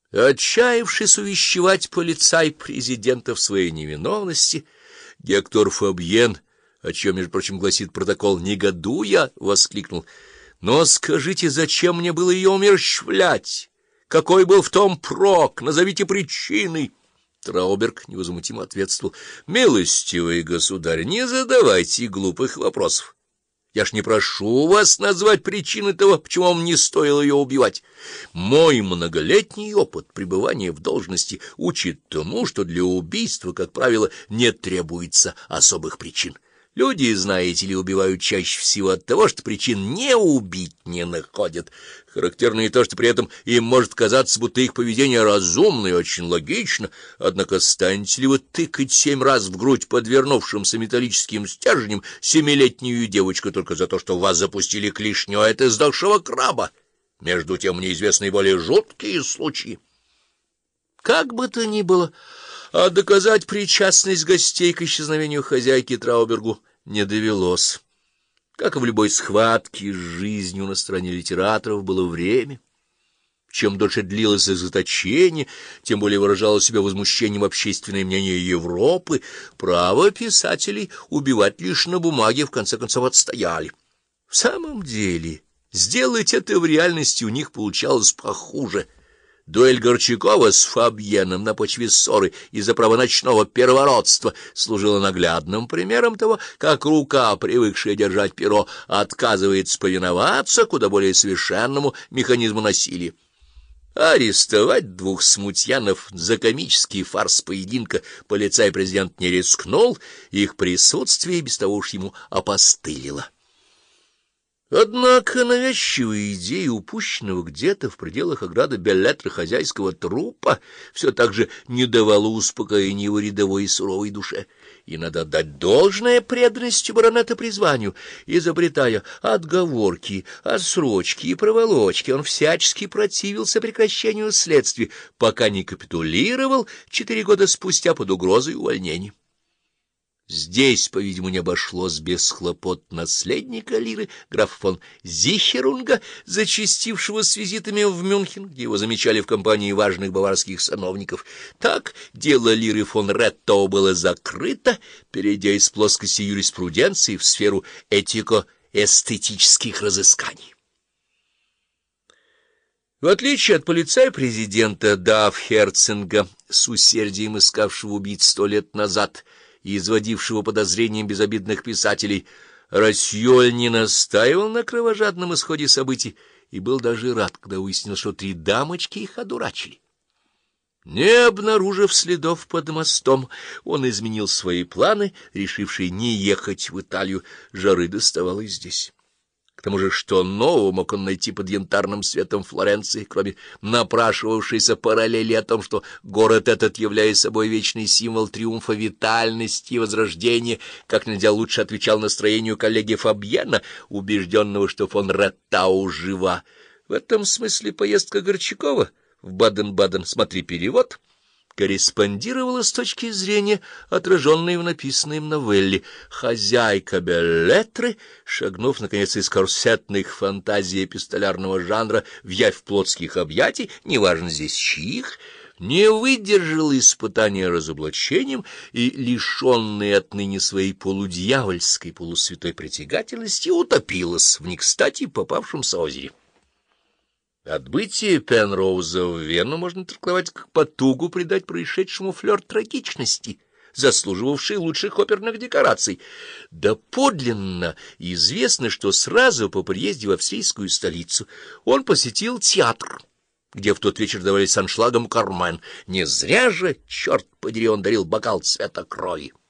Отчаявшись увещевать полицай президента в своей невиновности, Гектор Фабьен, о чем, между прочим, гласит протокол, негодуя, воскликнул: «Но скажите, зачем мне было ее умерщвлять? Какой был в том прок? Назовите причины!» Трауберг невозмутимо ответствовал: «Милостивый государь, не задавайте глупых вопросов. Я ж не прошу вас назвать причины того, почему вам не стоило ее убивать. Мой многолетний опыт пребывания в должности учит тому, что для убийства, как правило, не требуется особых причин. Люди, знаете ли, убивают чаще всего от того, что причин не убить не находят. Характерно и то, что при этом им может казаться, будто их поведение разумно и очень логично. Однако станете ли вы тыкать 7 раз в грудь подвернувшимся металлическим стержнем 7-летнюю девочку только за то, что в вас запустили клешню от издохшего краба? Между тем мне известны более жуткие случаи. Как бы то ни было, а доказать причастность гостей к исчезновению хозяйки Траубергу не довелось. Как и в любой схватке с жизнью на стороне литераторов было время. Чем дольше длилось их заточение, тем более выражало себя возмущением общественное мнение Европы. Право писателей убивать лишь на бумаге в конце концов отстояли. В самом деле, сделать это в реальности у них получалось похуже. Дуэль Горчакова с Фабьеном на почве ссоры из-за права ночного первородства служила наглядным примером того, как рука, привыкшая держать перо, отказывается повиноваться куда более совершенному механизму насилия. Арестовать 2 смутьянов за комический фарс поединка полицай-президент не рискнул, их присутствие без того уж ему опостылило. Однако навязчивая идея упущенного где-то в пределах ограды Беллетра хозяйского трупа все так же не давала успокоения его рядовой и суровой душе. И надо отдать должное преданности баронета призванию. Изобретая отговорки, отсрочки и проволочки, он всячески противился прекращению следствия, пока не капитулировал 4 года спустя под угрозой увольнения. Здесь, по-видимому, не обошлось без хлопот наследника Лиры, графа фон Зихерунга, зачастившего с визитами в Мюнхен, где его замечали в компании важных баварских сановников. Так дело Лиры фон Реттау было закрыто, перейдя из плоскости юриспруденции в сферу этико-эстетических разысканий. В отличие от полицая-президента Дафхерцинга, с усердием искавшего убийц 100 лет назад и изводившего подозрением безобидных писателей, Рассьоль не настаивал на кровожадном исходе событий и был даже рад, когда уяснил, что 3 дамочки их одурачили. Не обнаружив следов под мостом, он изменил свои планы, решивший не ехать в Италию. Жары доставало и здесь. К тому же, что нового мог он найти под янтарным светом Флоренции, кроме напрашивавшейся параллели о том, что город этот, являя собой вечный символ триумфа витальности и возрождения, как нельзя лучше отвечал настроению коллеги Фабьена, убежденного, что фон Реттау жива. В этом смысле поездка Горчакова в Баден-Баден, смотри перевод, корреспондировала с точки зрения, отраженной в написанной им новелле. Хозяйка Беллетры, шагнув, наконец, из корсетных фантазий эпистолярного жанра в явь плотских объятий, неважно здесь чьих, не выдержала испытания разоблачением и, лишенная отныне своей полудьявольской, полусвятой притягательности, утопилась в некстати попавшемся озере. Отбытие Пенроуза в Вену можно трактовать как потугу придать происшедшему флёр трагичности, заслуживавшей лучших оперных декораций. Доподлинно известно, что сразу по приезде в австрийскую столицу он посетил театр, где в тот вечер давали с аншлагом «Кармен». Не зря же, черт подери, он дарил бокал цвета крови.